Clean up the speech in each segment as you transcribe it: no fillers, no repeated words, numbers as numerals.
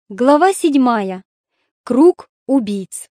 Глава 7. Круг убийц.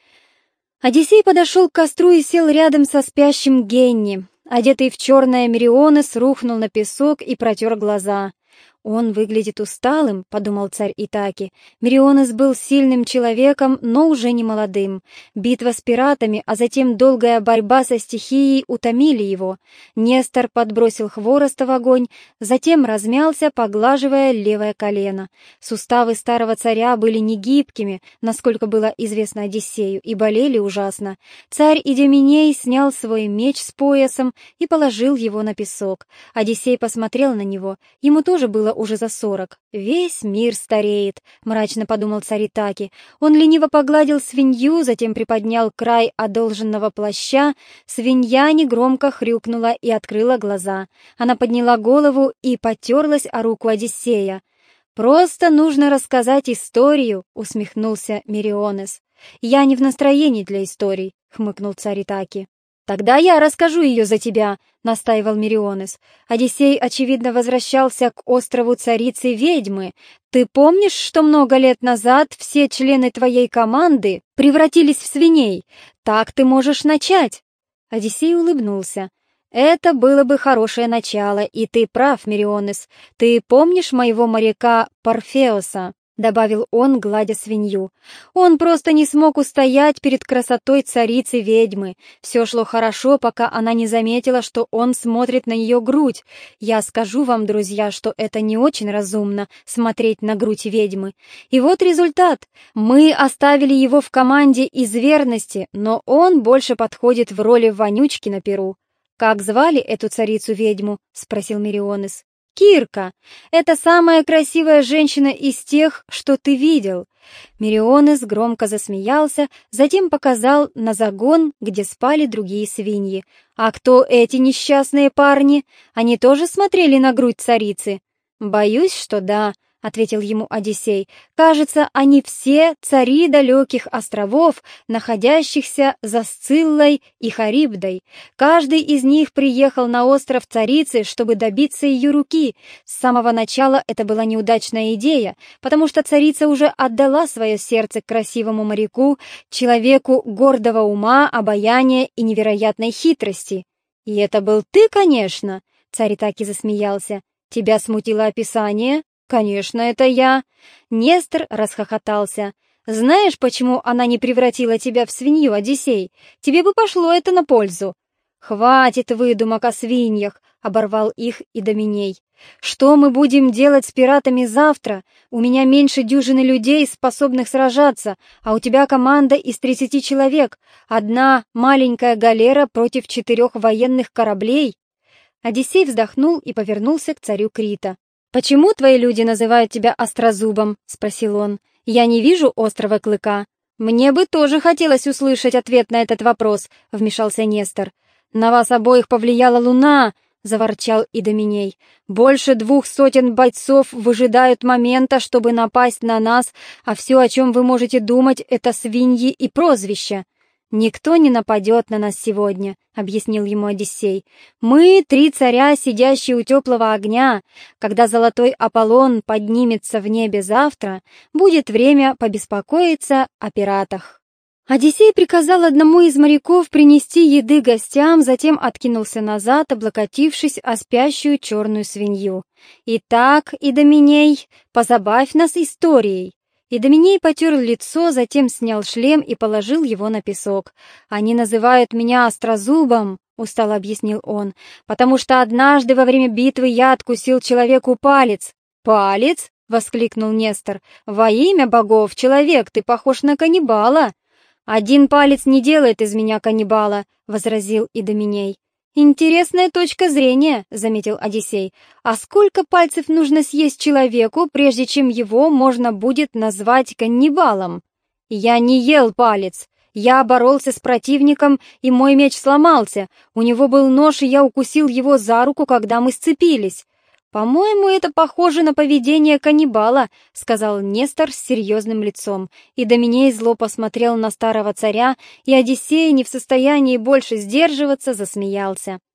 Одиссей подошел к костру и сел рядом со спящим Генни. Одетый в черное, Мерионес рухнул на песок и протер глаза. «Он выглядит усталым», — подумал царь Итаки. Мерионес был сильным человеком, но уже не молодым. Битва с пиратами, а затем долгая борьба со стихией утомили его. Нестор подбросил хвороста в огонь, затем размялся, поглаживая левое колено. Суставы старого царя были негибкими, насколько было известно Одиссею, и болели ужасно. Царь Идименей снял свой меч с поясом и положил его на песок. Одиссей посмотрел на него. Ему тоже было уже за 40. «Весь мир стареет», — мрачно подумал царь Итаки. Он лениво погладил свинью, затем приподнял край одолженного плаща. Свинья негромко хрюкнула и открыла глаза. Она подняла голову и потерлась о руку Одиссея. «Просто нужно рассказать историю», — усмехнулся Мерионес. «Я не в настроении для историй», — хмыкнул царь Итаки. «Тогда я расскажу ее за тебя», — настаивал Мерионес. Одиссей, очевидно, возвращался к острову царицы-ведьмы. «Ты помнишь, что много лет назад все члены твоей команды превратились в свиней? Так ты можешь начать». Одиссей улыбнулся. «Это было бы хорошее начало, и ты прав, Мерионес. Ты помнишь моего моряка Парфеоса?» — добавил он, гладя свинью. «Он просто не смог устоять перед красотой царицы-ведьмы. Все шло хорошо, пока она не заметила, что он смотрит на ее грудь. Я скажу вам, друзья, что это не очень разумно — смотреть на грудь ведьмы. И вот результат. Мы оставили его в команде из верности, но он больше подходит в роли вонючки на перу». «Как звали эту царицу-ведьму?» — спросил Мерионес. «Кирка. Это самая красивая женщина из тех, что ты видел». Мерионес громко засмеялся, затем показал на загон, где спали другие свиньи. «А кто эти несчастные парни? Они тоже смотрели на грудь царицы?» «Боюсь, что да», — ответил ему Одиссей. «Кажется, они все цари далеких островов, находящихся за Сциллой и Харибдой. Каждый из них приехал на остров царицы, чтобы добиться ее руки. С самого начала это была неудачная идея, потому что царица уже отдала свое сердце красивому моряку, человеку гордого ума, обаяния и невероятной хитрости. «И это был ты, конечно!» — царь Итаки засмеялся. «Тебя смутило описание?» «Конечно, это я!» Нестор расхохотался. «Знаешь, почему она не превратила тебя в свинью, Одиссей? Тебе бы пошло это на пользу!» «Хватит выдумок о свиньях!» — оборвал их Идоменей. «Что мы будем делать с пиратами завтра? У меня меньше дюжины людей, способных сражаться, а у тебя команда из 30 человек. Одна маленькая галера против 4 военных кораблей!» Одиссей вздохнул и повернулся к царю Крита. «Почему твои люди называют тебя Острозубом?» — спросил он. «Я не вижу острого клыка». «Мне бы тоже хотелось услышать ответ на этот вопрос», — вмешался Нестор. «На вас обоих повлияла луна», — заворчал Идоменей. «Больше 200 бойцов выжидают момента, чтобы напасть на нас, а все, о чем вы можете думать, это свиньи и прозвища». «Никто не нападет на нас сегодня», — объяснил ему Одиссей. «Мы 3 царя, сидящие у теплого огня. Когда золотой Аполлон поднимется в небе завтра, будет время побеспокоиться о пиратах». Одиссей приказал одному из моряков принести еды гостям, затем откинулся назад, облокотившись о спящую черную свинью. «Итак, Идоменей, позабавь нас историей». Идоменей потер лицо, затем снял шлем и положил его на песок. «Они называют меня Острозубом», — устало объяснил он, «потому что однажды во время битвы я откусил человеку палец». «Палец?» — воскликнул Нестор. «Во имя богов, человек, ты похож на каннибала». «Один палец не делает из меня каннибала», — возразил Идоменей. «Интересная точка зрения», — заметил Одиссей. «А сколько пальцев нужно съесть человеку, прежде чем его можно будет назвать каннибалом?» «Я не ел палец. Я боролся с противником, и мой меч сломался. У него был нож, и я укусил его за руку, когда мы сцепились». «По-моему, это похоже на поведение каннибала», — сказал Нестор с серьезным лицом. Идоменей зло посмотрел на старого царя, и Одиссей, не в состоянии больше сдерживаться, засмеялся.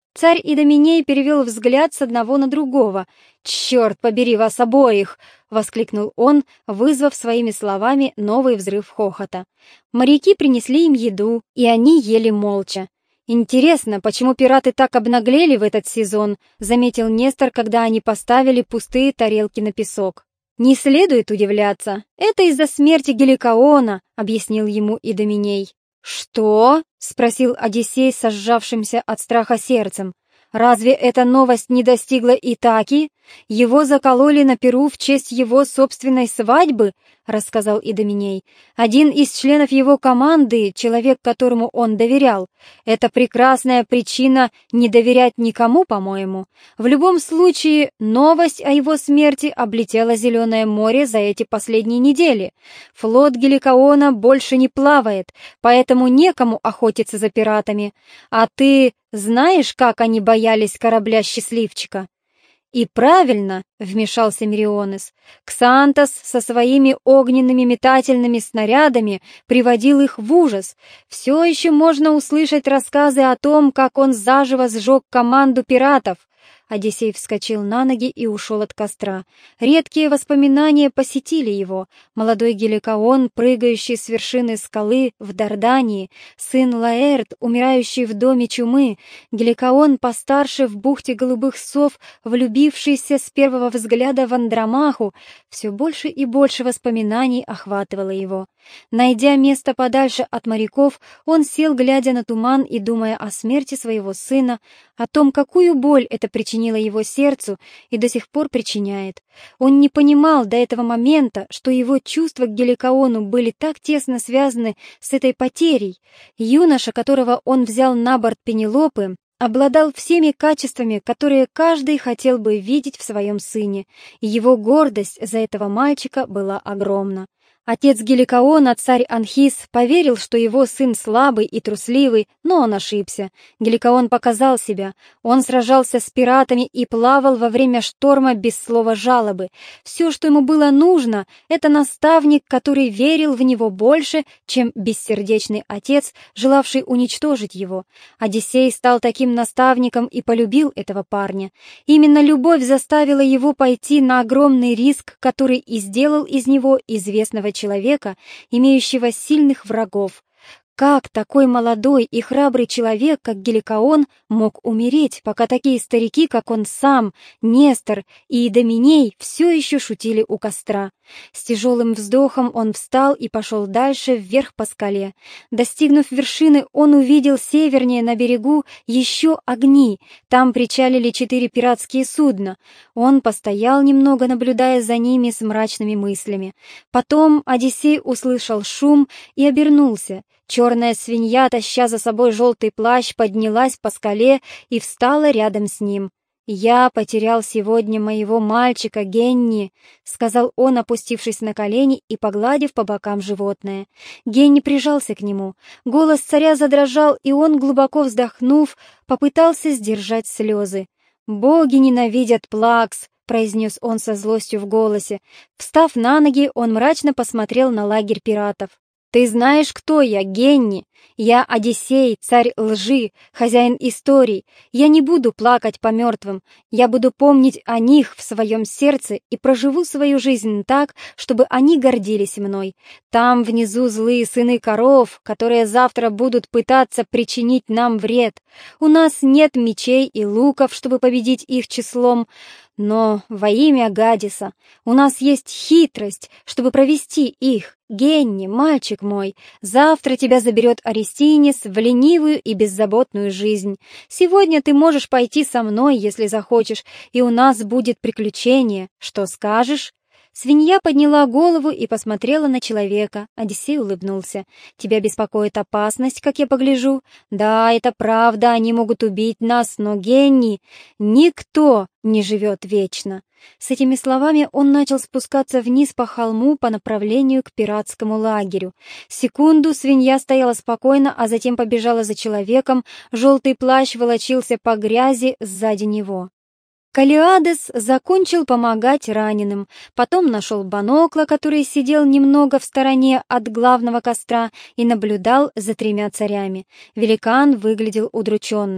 Царь Идоминей перевел взгляд с одного на другого. «Черт побери вас обоих!» — воскликнул он, вызвав своими словами новый взрыв хохота. Моряки принесли им еду, и они ели молча. «Интересно, почему пираты так обнаглели в этот сезон?» — заметил Нестор, когда они поставили пустые тарелки на песок. «Не следует удивляться. Это из-за смерти Геликоона», — объяснил ему Идоминей. «Что?» — спросил Одиссей со сжавшимся от страха сердцем. «Разве эта новость не достигла Итаки? Его закололи на пиру в честь его собственной свадьбы», — рассказал Идоминей. «Один из членов его команды, человек, которому он доверял. Это прекрасная причина не доверять никому, по-моему. В любом случае, новость о его смерти облетела Зеленое море за эти последние недели. Флот Геликоона больше не плавает, поэтому некому охотиться за пиратами. А ты знаешь, как они боялись корабля-счастливчика?» «И правильно», — вмешался Мерионес, — «Ксантос со своими огненными метательными снарядами приводил их в ужас. Все еще можно услышать рассказы о том, как он заживо сжег команду пиратов». Одиссей вскочил на ноги и ушел от костра. Редкие воспоминания посетили его. Молодой Геликоон, прыгающий с вершины скалы в Дардании, сын Лаэрт, умирающий в доме чумы, Геликоон постарше в бухте голубых сов, влюбившийся с первого взгляда в Андромаху. Все больше и больше воспоминаний охватывало его. Найдя место подальше от моряков, он сел, глядя на туман и думая о смерти своего сына, о том, какую боль это причинило его сердцу и до сих пор причиняет. Он не понимал до этого момента, что его чувства к Геликоону были так тесно связаны с этой потерей. Юноша, которого он взял на борт Пенелопы, обладал всеми качествами, которые каждый хотел бы видеть в своем сыне, и его гордость за этого мальчика была огромна. Отец Геликоона, царь Анхис, поверил, что его сын слабый и трусливый, но он ошибся. Геликоон показал себя. Он сражался с пиратами и плавал во время шторма без слова жалобы. Все, что ему было нужно, это наставник, который верил в него больше, чем бессердечный отец, желавший уничтожить его. Одиссей стал таким наставником и полюбил этого парня. Именно любовь заставила его пойти на огромный риск, который и сделал из него известного человека, имеющего сильных врагов. Как такой молодой и храбрый человек, как Геликоон, мог умереть, пока такие старики, как он сам, Нестор и Идоминей, все еще шутили у костра? С тяжелым вздохом он встал и пошел дальше вверх по скале. Достигнув вершины, он увидел севернее на берегу еще огни. Там причалили 4 пиратские судна. Он постоял немного, наблюдая за ними с мрачными мыслями. Потом Одиссей услышал шум и обернулся. Черная свинья, таща за собой желтый плащ, поднялась по скале и встала рядом с ним. «Я потерял сегодня моего мальчика Генни», — сказал он, опустившись на колени и погладив по бокам животное. Генни прижался к нему. Голос царя задрожал, и он, глубоко вздохнув, попытался сдержать слезы. «Боги ненавидят Плакс», — произнес он со злостью в голосе. Встав на ноги, он мрачно посмотрел на лагерь пиратов. «Ты знаешь, кто я, Генни? Я Одиссей, царь лжи, хозяин историй. Я не буду плакать по мертвым. Я буду помнить о них в своем сердце и проживу свою жизнь так, чтобы они гордились мной. Там внизу злые сыны коров, которые завтра будут пытаться причинить нам вред. У нас нет мечей и луков, чтобы победить их числом. Но во имя Гадиса у нас есть хитрость, чтобы провести их. Генни, мальчик мой, завтра тебя заберет Аристинис в ленивую и беззаботную жизнь. Сегодня ты можешь пойти со мной, если захочешь, и у нас будет приключение. Что скажешь?» Свинья подняла голову и посмотрела на человека. Одиссей улыбнулся. «Тебя беспокоит опасность, как я погляжу? Да, это правда, они могут убить нас, но, Генни, никто не живет вечно». С этими словами он начал спускаться вниз по холму по направлению к пиратскому лагерю. Секунду свинья стояла спокойно, а затем побежала за человеком. Желтый плащ волочился по грязи сзади него. Калиадес закончил помогать раненым, потом нашел Банокла, который сидел немного в стороне от главного костра и наблюдал за 3 царями. Великан выглядел удрученным.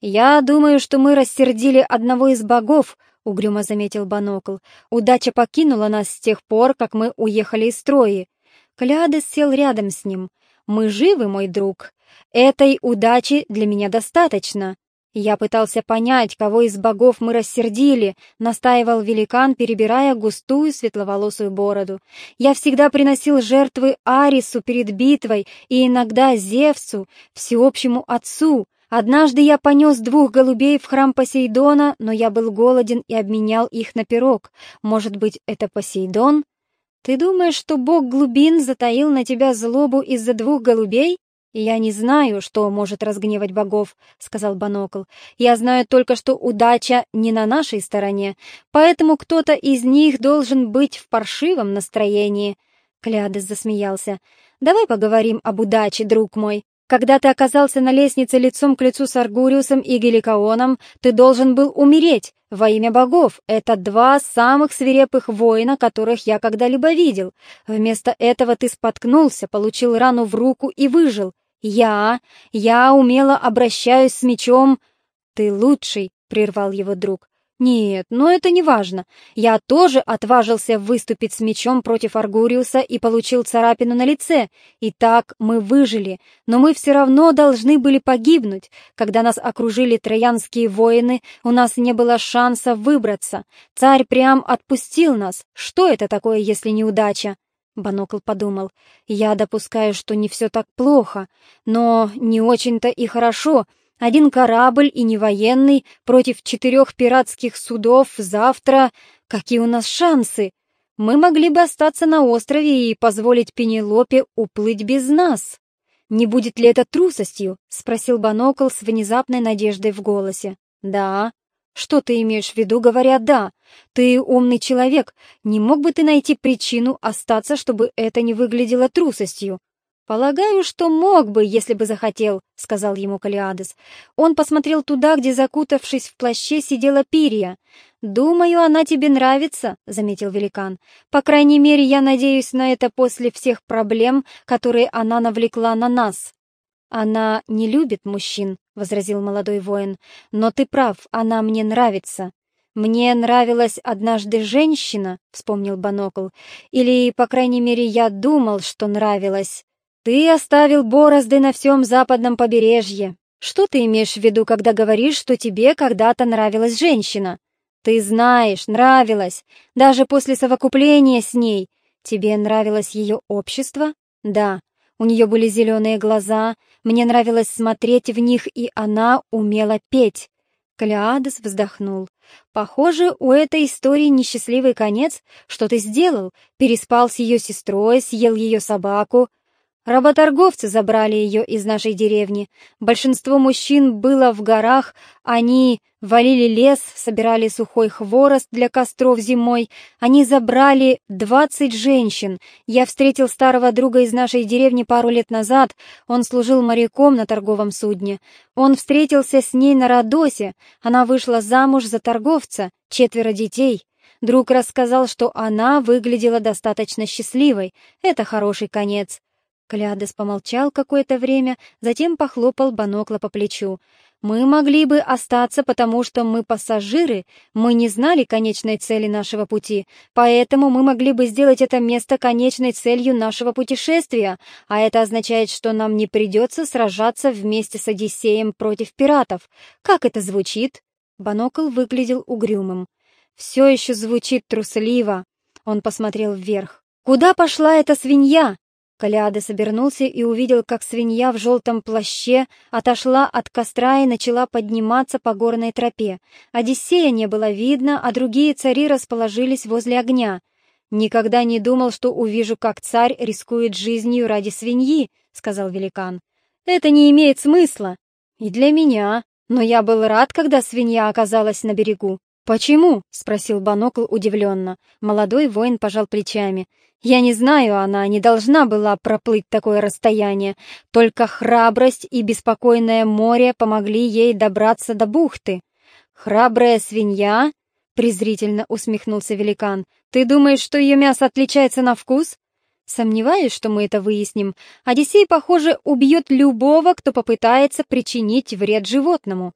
«Я думаю, что мы рассердили одного из богов», — угрюмо заметил Банокл. «Удача покинула нас с тех пор, как мы уехали из Трои». Калиадес сел рядом с ним. «Мы живы, мой друг. Этой удачи для меня достаточно». «Я пытался понять, кого из богов мы рассердили», — настаивал великан, перебирая густую светловолосую бороду. «Я всегда приносил жертвы Арису перед битвой и иногда Зевсу, всеобщему отцу. Однажды я понес 2 голубей в храм Посейдона, но я был голоден и обменял их на пирог. Может быть, это Посейдон? Ты думаешь, что бог глубин затаил на тебя злобу из-за 2 голубей? Я не знаю, что может разгневать богов», — сказал Банокл. «Я знаю только, что удача не на нашей стороне, поэтому кто-то из них должен быть в паршивом настроении». Калиадес засмеялся. «Давай поговорим об удаче, друг мой. Когда ты оказался на лестнице лицом к лицу с Аргуриусом и Геликооном, ты должен был умереть во имя богов. Это 2 самых свирепых воина, которых я когда-либо видел. Вместо этого ты споткнулся, получил рану в руку и выжил. Я умело обращаюсь с мечом». «Ты лучший», — прервал его друг. «Нет, но это не важно. Я тоже отважился выступить с мечом против Аргуриуса и получил царапину на лице. Итак, мы выжили, но мы все равно должны были погибнуть. Когда нас окружили троянские воины, у нас не было шанса выбраться. Царь прям отпустил нас. Что это такое, если неудача?» Банокл подумал. «Я допускаю, что не все так плохо, но не очень-то и хорошо. 1 корабль и не военный против 4 пиратских судов завтра. Какие у нас шансы? Мы могли бы остаться на острове и позволить Пенелопе уплыть без нас». «Не будет ли это трусостью?» — спросил Банокл с внезапной надеждой в голосе. «Да». «Что ты имеешь в виду, говоря «да»? Ты умный человек. Не мог бы ты найти причину остаться, чтобы это не выглядело трусостью?» «Полагаю, что мог бы, если бы захотел», — сказал ему Калиадес. Он посмотрел туда, где, закутавшись в плаще, сидела Пирия. «Думаю, она тебе нравится», — заметил великан. «По крайней мере, я надеюсь на это после всех проблем, которые она навлекла на нас». «Она не любит мужчин», — возразил молодой воин. «Но ты прав, она мне нравится». «Мне нравилась однажды женщина», — вспомнил Банокл. «Или, по крайней мере, я думал, что нравилась». «Ты оставил борозды на всем западном побережье. Что ты имеешь в виду, когда говоришь, что тебе когда-то нравилась женщина?» «Ты знаешь, нравилась. Даже после совокупления с ней. Тебе нравилось ее общество?» «Да. У нее были зеленые глаза, мне нравилось смотреть в них, и она умела петь». Калиадес вздохнул. «Похоже, у этой истории несчастливый конец. Что ты сделал? Переспал с ее сестрой, съел ее собаку». «Работорговцы забрали ее из нашей деревни. Большинство мужчин было в горах, они валили лес, собирали сухой хворост для костров зимой. Они забрали 20 женщин. Я встретил старого друга из нашей деревни пару лет назад. Он служил моряком на торговом судне. Он встретился с ней на Родосе. Она вышла замуж за торговца, 4 детей. Друг рассказал, что она выглядела достаточно счастливой. Это хороший конец». Калиадес помолчал какое-то время, затем похлопал Банокла по плечу. «Мы могли бы остаться, потому что мы пассажиры, мы не знали конечной цели нашего пути, поэтому мы могли бы сделать это место конечной целью нашего путешествия, а это означает, что нам не придется сражаться вместе с Одиссеем против пиратов. Как это звучит?» Банокл выглядел угрюмым. «Все еще звучит трусливо». Он посмотрел вверх. «Куда пошла эта свинья?» Калиадес обернулся и увидел, как свинья в желтом плаще отошла от костра и начала подниматься по горной тропе. Одиссея не было видно, а другие цари расположились возле огня. «Никогда не думал, что увижу, как царь рискует жизнью ради свиньи», — сказал великан. «Это не имеет смысла. И для меня. Но я был рад, когда свинья оказалась на берегу». «Почему?» — спросил Банокл удивленно. Молодой воин пожал плечами. «Я не знаю, она не должна была проплыть такое расстояние. Только храбрость и беспокойное море помогли ей добраться до бухты». «Храбрая свинья?» — презрительно усмехнулся великан. «Ты думаешь, что ее мясо отличается на вкус?» «Сомневаюсь, что мы это выясним. Одиссей, похоже, убьет любого, кто попытается причинить вред животному».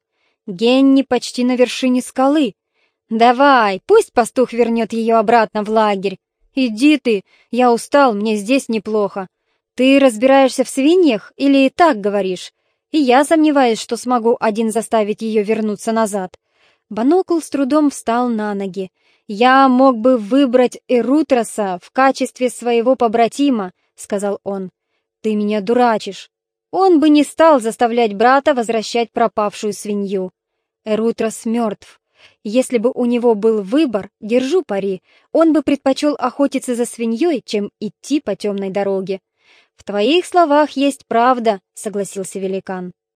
Генни почти на вершине скалы. Давай, пусть пастух вернет ее обратно в лагерь. Иди ты, я устал, мне здесь неплохо. Ты разбираешься в свиньях или и так говоришь? И я сомневаюсь, что смогу один заставить ее вернуться назад. Банокл с трудом встал на ноги. «Я мог бы выбрать Эрутроса в качестве своего побратима», — сказал он. «Ты меня дурачишь. Он бы не стал заставлять брата возвращать пропавшую свинью. Эрутрос мертв. Если бы у него был выбор, держу пари, он бы предпочел охотиться за свиньей, чем идти по темной дороге». «В твоих словах есть правда», — согласился великан.